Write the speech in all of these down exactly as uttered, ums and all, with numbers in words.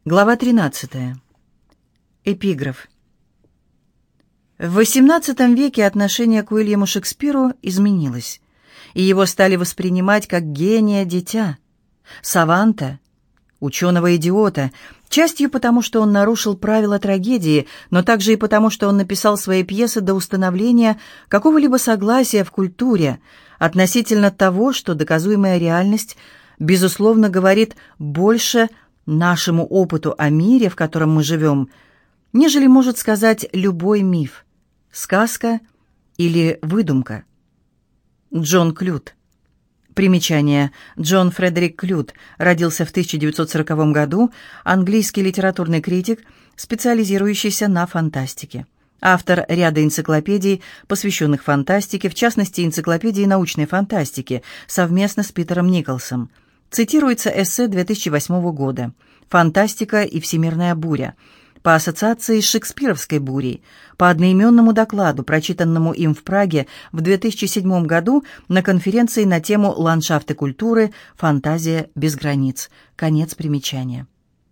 Глава тринадцатая. Эпиграф. В восемнадцатом веке отношение к Уильяму Шекспиру изменилось, и его стали воспринимать как гения-дитя, саванта, ученого-идиота, частью потому, что он нарушил правила трагедии, но также и потому, что он написал свои пьесы до установления какого-либо согласия в культуре относительно того, что доказуемая реальность, безусловно, говорит больше нашему опыту о мире, в котором мы живем, нежели может сказать любой миф, сказка или выдумка. Джон Клют. Примечание. Джон Фредерик Клют родился в тысяча девятьсот сороковом году, английский литературный критик, специализирующийся на фантастике. Автор ряда энциклопедий, посвященных фантастике, в частности, энциклопедии научной фантастики, совместно с Питером Николсом. Цитируется эссе две тысячи восьмого года «Фантастика и всемирная буря», по ассоциации с шекспировской бурей, по одноименному докладу, прочитанному им в Праге в две тысячи седьмом году на конференции на тему «Ландшафт и культуры. Фантазия без границ». Конец примечания.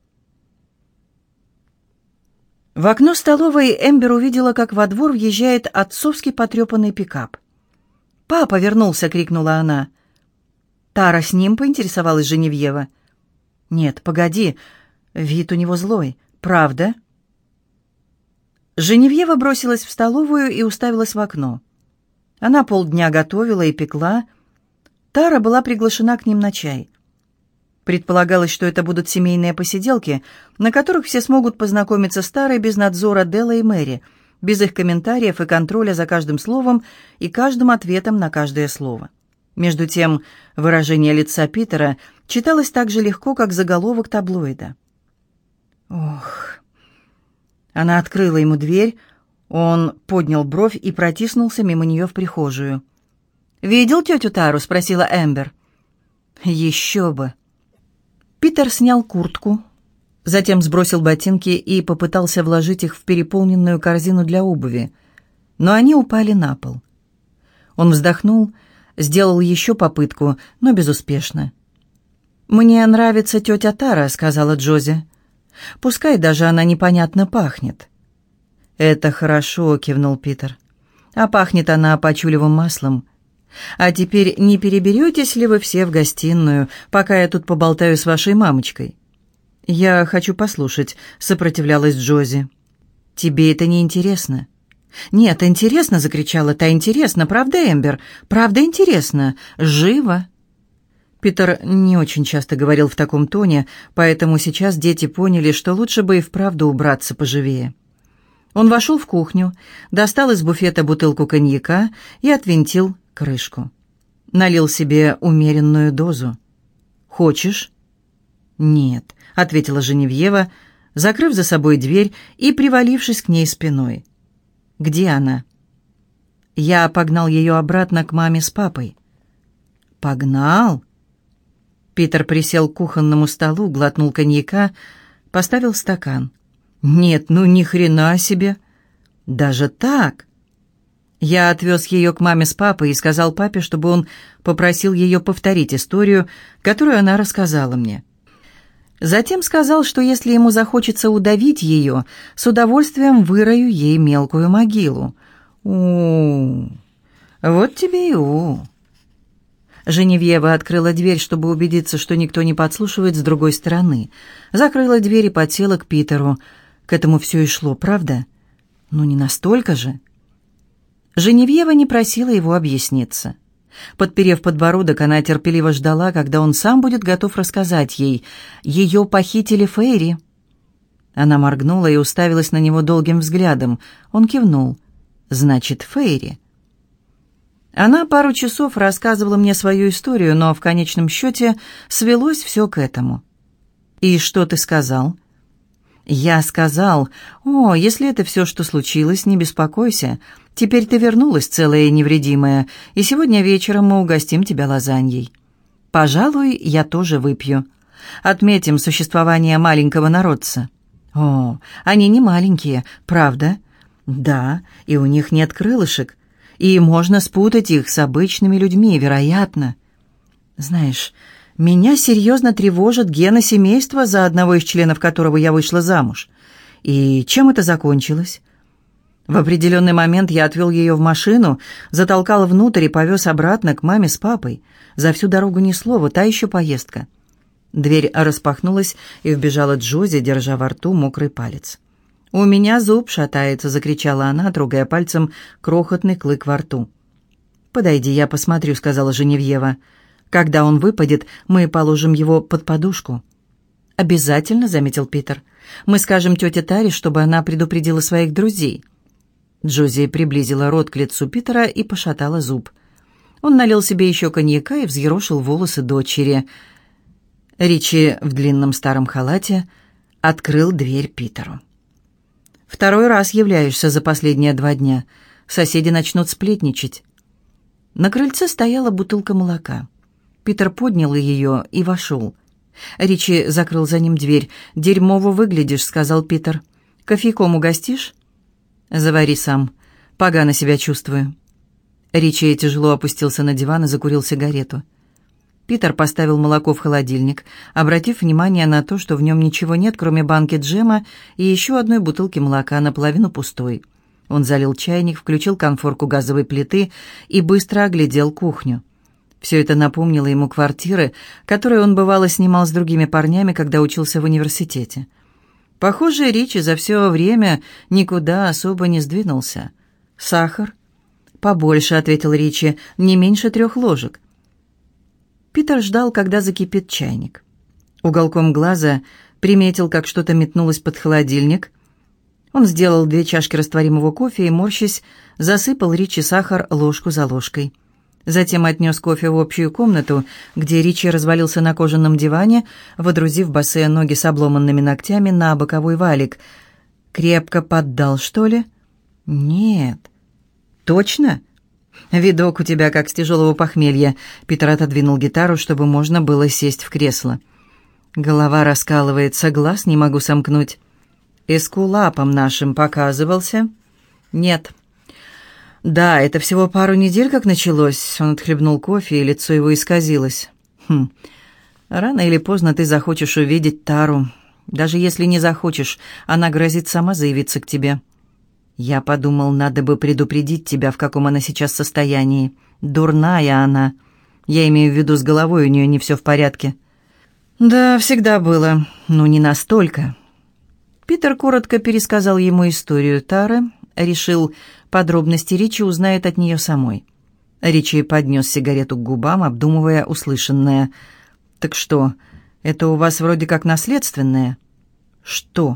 В окно столовой Эмбер увидела, как во двор въезжает отцовский потрепанный пикап. «Папа вернулся!» — крикнула она. «Тара с ним?» — поинтересовалась Женевьева. «Нет, погоди, вид у него злой. Правда?» Женевьева бросилась в столовую и уставилась в окно. Она полдня готовила и пекла. Тара была приглашена к ним на чай. Предполагалось, что это будут семейные посиделки, на которых все смогут познакомиться с Тарой без надзора Делла и Мэри, без их комментариев и контроля за каждым словом и каждым ответом на каждое слово. Между тем, выражение лица Питера читалось так же легко, как заголовок таблоида. Ох! Она открыла ему дверь, он поднял бровь и протиснулся мимо нее в прихожую. «Видел тетю Тару?» — спросила Эмбер. «Еще бы!» Питер снял куртку, затем сбросил ботинки и попытался вложить их в переполненную корзину для обуви, но они упали на пол. Он вздохнул, сделал еще попытку, но безуспешно. «Мне нравится тетя Тара», — сказала Джози. «Пускай даже она непонятно пахнет». «Это хорошо», — кивнул Питер. «А пахнет она почулевым маслом. А теперь не переберетесь ли вы все в гостиную, пока я тут поболтаю с вашей мамочкой?» «Я хочу послушать», — сопротивлялась Джози. «Тебе это не интересно?» «Нет, интересно!» — закричала та. «Интересно, правда, Эмбер? Правда интересно? Живо!» Питер не очень часто говорил в таком тоне, поэтому сейчас дети поняли, что лучше бы и вправду убраться поживее. Он вошел в кухню, достал из буфета бутылку коньяка и отвинтил крышку. Налил себе умеренную дозу. «Хочешь?» «Нет», — ответила Женевьева, закрыв за собой дверь и привалившись к ней спиной. «Где она?» «Я погнал ее обратно к маме с папой». «Погнал?» Питер присел к кухонному столу, глотнул коньяка, поставил стакан. «Нет, ну ни хрена себе! Даже так!» Я отвез ее к маме с папой и сказал папе, чтобы он попросил ее повторить историю, которую она рассказала мне. Затем сказал, что если ему захочется удавить ее, с удовольствием вырою ей мелкую могилу. у Вот тебе и у Женевьева открыла дверь, чтобы убедиться, что никто не подслушивает с другой стороны. Закрыла дверь и подсела к Питеру. К этому все и шло, правда? Ну, не настолько же. Женевьева не просила его объясниться. Подперев подбородок, она терпеливо ждала, когда он сам будет готов рассказать ей. Ее похитили Фейри. Она моргнула и уставилась на него долгим взглядом. Он кивнул. «Значит, Фейри». Она пару часов рассказывала мне свою историю, но в конечном счете свелось все к этому. «И что ты сказал?» «Я сказал, о, если это все, что случилось, не беспокойся. Теперь ты вернулась целая и невредимая, и сегодня вечером мы угостим тебя лазаньей. Пожалуй, я тоже выпью. Отметим существование маленького народца». «О, они не маленькие, правда?» «Да, и у них нет крылышек. И можно спутать их с обычными людьми, вероятно. Знаешь, Меня серьезно тревожит гены семейства, за одного из членов которого я вышла замуж. И чем это закончилось? В определенный момент я отвел ее в машину, затолкал внутрь и повез обратно к маме с папой. За всю дорогу ни слова, та еще поездка. Дверь распахнулась, и вбежала Джози, держа во рту мокрый палец. «У меня зуб шатается», — закричала она, трогая пальцем крохотный клык во рту. «Подойди, я посмотрю», — сказала Женевьева. «Когда он выпадет, мы положим его под подушку». «Обязательно», — заметил Питер. «Мы скажем тете Таре, чтобы она предупредила своих друзей». Джози приблизила рот к лицу Питера и пошатала зуб. Он налил себе еще коньяка и взъерошил волосы дочери. Ричи в длинном старом халате открыл дверь Питеру. «Второй раз являешься за последние два дня. Соседи начнут сплетничать». На крыльце стояла бутылка молока. Питер поднял ее и вошел. Ричи закрыл за ним дверь. «Дерьмово выглядишь», — сказал Питер. «Кофейком угостишь?» «Завари сам. Погано себя чувствую». Ричи тяжело опустился на диван и закурил сигарету. Питер поставил молоко в холодильник, обратив внимание на то, что в нем ничего нет, кроме банки джема и еще одной бутылки молока, наполовину пустой. Он залил чайник, включил конфорку газовой плиты и быстро оглядел кухню. Все это напомнило ему квартиры, которые он, бывало, снимал с другими парнями, когда учился в университете. Похоже, Ричи за все время никуда особо не сдвинулся. «Сахар?» «Побольше», — ответил Ричи, — «не меньше трех ложек». Питер ждал, когда закипит чайник. Уголком глаза приметил, как что-то метнулось под холодильник. Он сделал две чашки растворимого кофе и, морщась, засыпал Ричи сахар ложку за ложкой. Затем отнес кофе в общую комнату, где Ричи развалился на кожаном диване, водрузив босые ноги с обломанными ногтями на боковой валик. «Крепко поддал, что ли?» «Нет». «Точно?» «Видок у тебя как с тяжелого похмелья». Питер отодвинул гитару, чтобы можно было сесть в кресло. «Голова раскалывается, глаз не могу сомкнуть». «Эскулапом нашим показывался?» «Нет». «Да, это всего пару недель как началось». Он отхлебнул кофе, и лицо его исказилось. «Хм, рано или поздно ты захочешь увидеть Тару. Даже если не захочешь, она грозит сама заявиться к тебе». «Я подумал, надо бы предупредить тебя, в каком она сейчас состоянии. Дурная она. Я имею в виду, с головой у нее не все в порядке». «Да, всегда было. Но не настолько». Питер коротко пересказал ему историю Тары, решил, подробности Ричи узнает от нее самой. Ричи поднес сигарету к губам, обдумывая услышанное. «Так что, это у вас вроде как наследственное?» «Что?»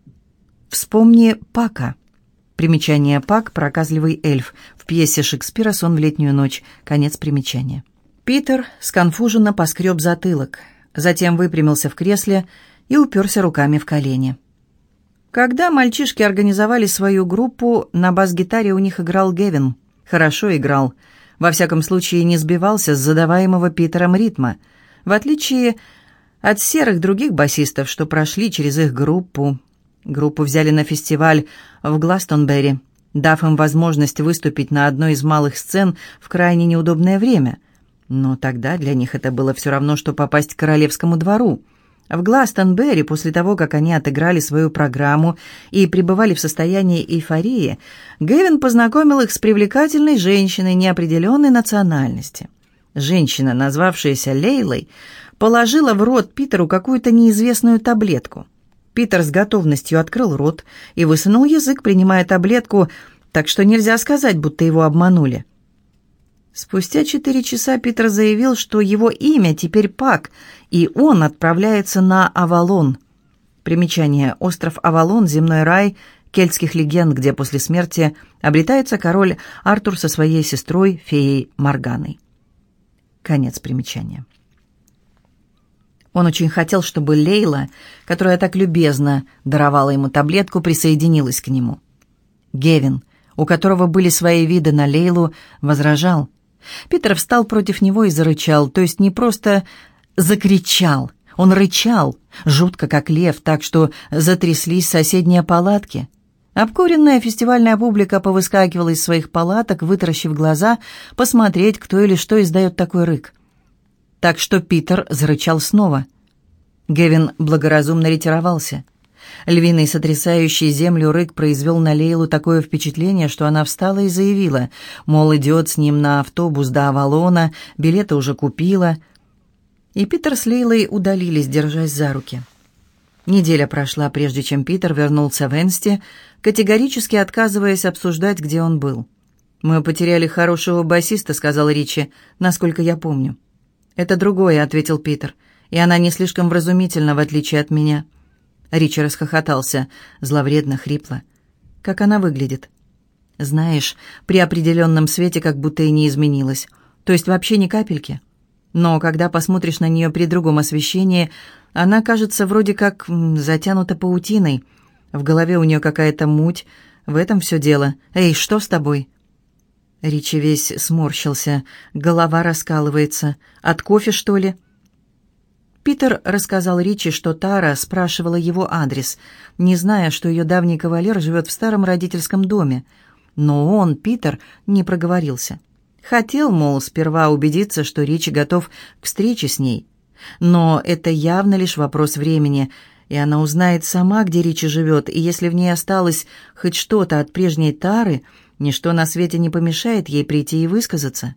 «Вспомни Пака». Примечание «Пак» — проказливый эльф. В пьесе Шекспира «Сон в летнюю ночь». Конец примечания. Питер сконфуженно поскреб затылок, затем выпрямился в кресле и уперся руками в колени. Когда мальчишки организовали свою группу, на бас-гитаре у них играл Гевин. Хорошо играл. Во всяком случае, не сбивался с задаваемого Питером ритма. В отличие от серых других басистов, что прошли через их группу. Группу взяли на фестиваль в Гластонберри, дав им возможность выступить на одной из малых сцен в крайне неудобное время. Но тогда для них это было все равно, что попасть к королевскому двору. В Гластонберри, после того, как они отыграли свою программу и пребывали в состоянии эйфории, Гевин познакомил их с привлекательной женщиной неопределенной национальности. Женщина, назвавшаяся Лейлой, положила в рот Питеру какую-то неизвестную таблетку. Питер с готовностью открыл рот и высунул язык, принимая таблетку, так что нельзя сказать, будто его обманули. Спустя четыре часа Питер заявил, что его имя теперь Пак, и он отправляется на Авалон. Примечание: остров Авалон, земной рай кельтских легенд, где после смерти обретается король Артур со своей сестрой, феей Морганой. Конец примечания. Он очень хотел, чтобы Лейла, которая так любезно даровала ему таблетку, присоединилась к нему. Гевин, у которого были свои виды на Лейлу, возражал. Питер встал против него и зарычал, то есть не просто закричал, он рычал, жутко как лев, так что затряслись соседние палатки. Обкуренная фестивальная публика повыскакивала из своих палаток, вытаращив глаза, посмотреть, кто или что издает такой рык. так что Питер зарычал снова. Гевин благоразумно ретировался. Львиный, сотрясающий землю рык произвел на Лейлу такое впечатление, что она встала и заявила, мол, идет с ним на автобус до Авалона, билеты уже купила. И Питер с Лейлой удалились, держась за руки. Неделя прошла, прежде чем Питер вернулся в Энсти, категорически отказываясь обсуждать, где он был. «Мы потеряли хорошего басиста», — сказал Ричи, — «насколько я помню». «Это другое», — ответил Питер, — «и она не слишком вразумительна, в отличие от меня». Ричи расхохотался, зловредно, хрипло. «Как она выглядит?» «Знаешь, при определенном свете как будто и не изменилась. То есть вообще ни капельки. Но когда посмотришь на нее при другом освещении, она кажется вроде как затянута паутиной. В голове у нее какая-то муть. В этом все дело. Эй, что с тобой?» Ричи весь сморщился. Голова раскалывается. От кофе, что ли? Питер рассказал Ричи, что Тара спрашивала его адрес, не зная, что ее давний кавалер живет в старом родительском доме. Но он, Питер, не проговорился. Хотел, мол, сперва убедиться, что Ричи готов к встрече с ней. Но это явно лишь вопрос времени, и она узнает сама, где Ричи живет, и если в ней осталось хоть что-то от прежней Тары, ничто на свете не помешает ей прийти и высказаться.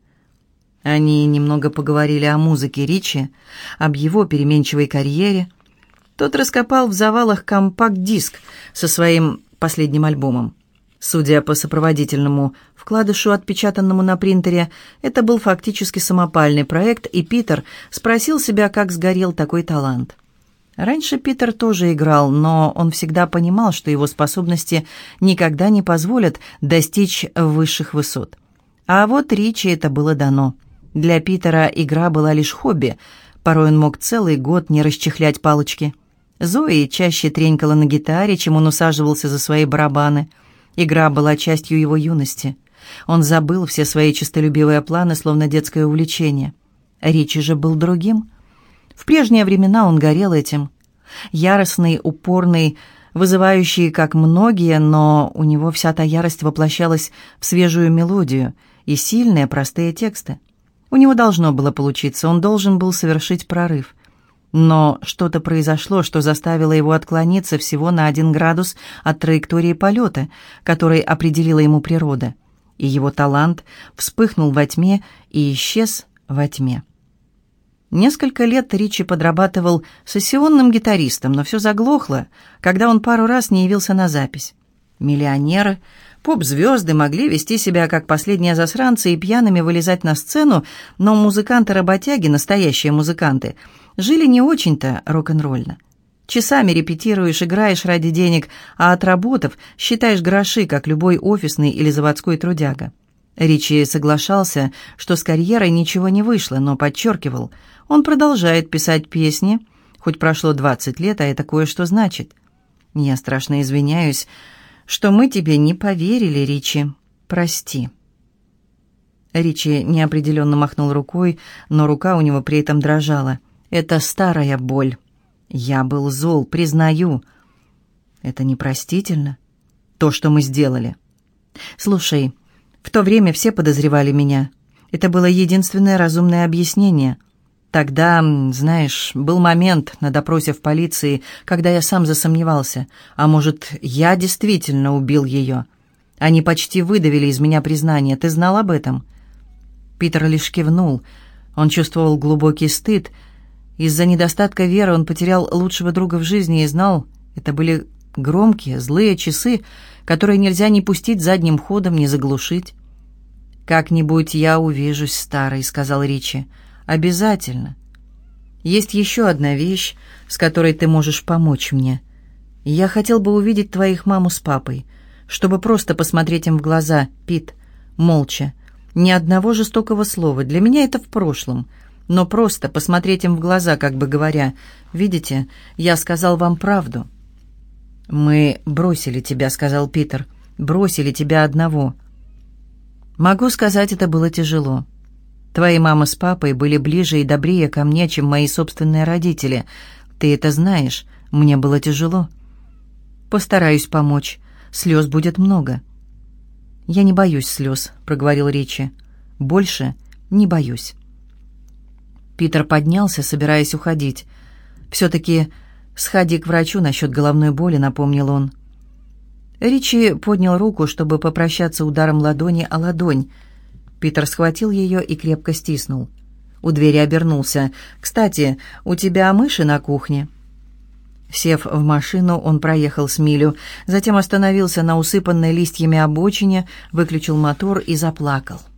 Они немного поговорили о музыке Ричи, об его переменчивой карьере. Тот раскопал в завалах компакт-диск со своим последним альбомом. Судя по сопроводительному вкладышу, отпечатанному на принтере, это был фактически самопальный проект, и Питер спросил себя, как сгорел такой талант. Раньше Питер тоже играл, но он всегда понимал, что его способности никогда не позволят достичь высших высот. А вот Ричи это было дано. Для Питера игра была лишь хобби. Порой он мог целый год не расчехлять палочки. Зои чаще тренькала на гитаре, чем он усаживался за свои барабаны. Игра была частью его юности. Он забыл все свои честолюбивые планы, словно детское увлечение. Ричи же был другим. В прежние времена он горел этим. Яростный, упорный, вызывающий, как многие, но у него вся та ярость воплощалась в свежую мелодию и сильные, простые тексты. У него должно было получиться, он должен был совершить прорыв. Но что-то произошло, что заставило его отклониться всего на один градус от траектории полета, которой определила ему природа. И его талант вспыхнул во тьме и исчез во тьме. Несколько лет Ричи подрабатывал сессионным гитаристом, но все заглохло, когда он пару раз не явился на запись. Миллионеры, поп-звезды могли вести себя как последние засранцы и пьяными вылезать на сцену, но музыканты-работяги, настоящие музыканты, жили не очень-то рок-н-ролльно. Часами репетируешь, играешь ради денег, а отработав, считаешь гроши, как любой офисный или заводской трудяга. Ричи соглашался, что с карьерой ничего не вышло, но подчеркивал, он продолжает писать песни, хоть прошло двадцать лет, а это кое-что значит. Я страшно извиняюсь, что мы тебе не поверили, Ричи. Прости. Ричи неопределенно махнул рукой, но рука у него при этом дрожала. Это старая боль. Я был зол, признаю. Это непростительно, то, что мы сделали. Слушай, в то время все подозревали меня. Это было единственное разумное объяснение. Тогда, знаешь, был момент на допросе в полиции, когда я сам засомневался. А может, я действительно убил ее? Они почти выдавили из меня признание. Ты знал об этом?» Питер лишь кивнул. Он чувствовал глубокий стыд. Из-за недостатка веры он потерял лучшего друга в жизни и знал, это были громкие, злые часы, которые нельзя ни пустить задним ходом, ни заглушить. «Как-нибудь я увижусь, старый», — сказал Ричи. «Обязательно. Есть еще одна вещь, с которой ты можешь помочь мне. Я хотел бы увидеть твоих маму с папой, чтобы просто посмотреть им в глаза, Пит, молча. Ни одного жестокого слова. Для меня это в прошлом. Но просто посмотреть им в глаза, как бы говоря, «Видите, я сказал вам правду». «Мы бросили тебя», — сказал Питер. «Бросили тебя одного». «Могу сказать, это было тяжело. Твои мама с папой были ближе и добрее ко мне, чем мои собственные родители. Ты это знаешь. Мне было тяжело. Постараюсь помочь. Слез будет много». «Я не боюсь слез», — проговорил Ричи. «Больше не боюсь». Питер поднялся, собираясь уходить. «Все-таки сходи к врачу насчет головной боли», — напомнил он. Ричи поднял руку, чтобы попрощаться ударом ладони о ладонь. Питер схватил ее и крепко стиснул. У двери обернулся. «Кстати, у тебя мыши на кухне?» Сев в машину, он проехал с милю, затем остановился на усыпанной листьями обочине, выключил мотор и заплакал.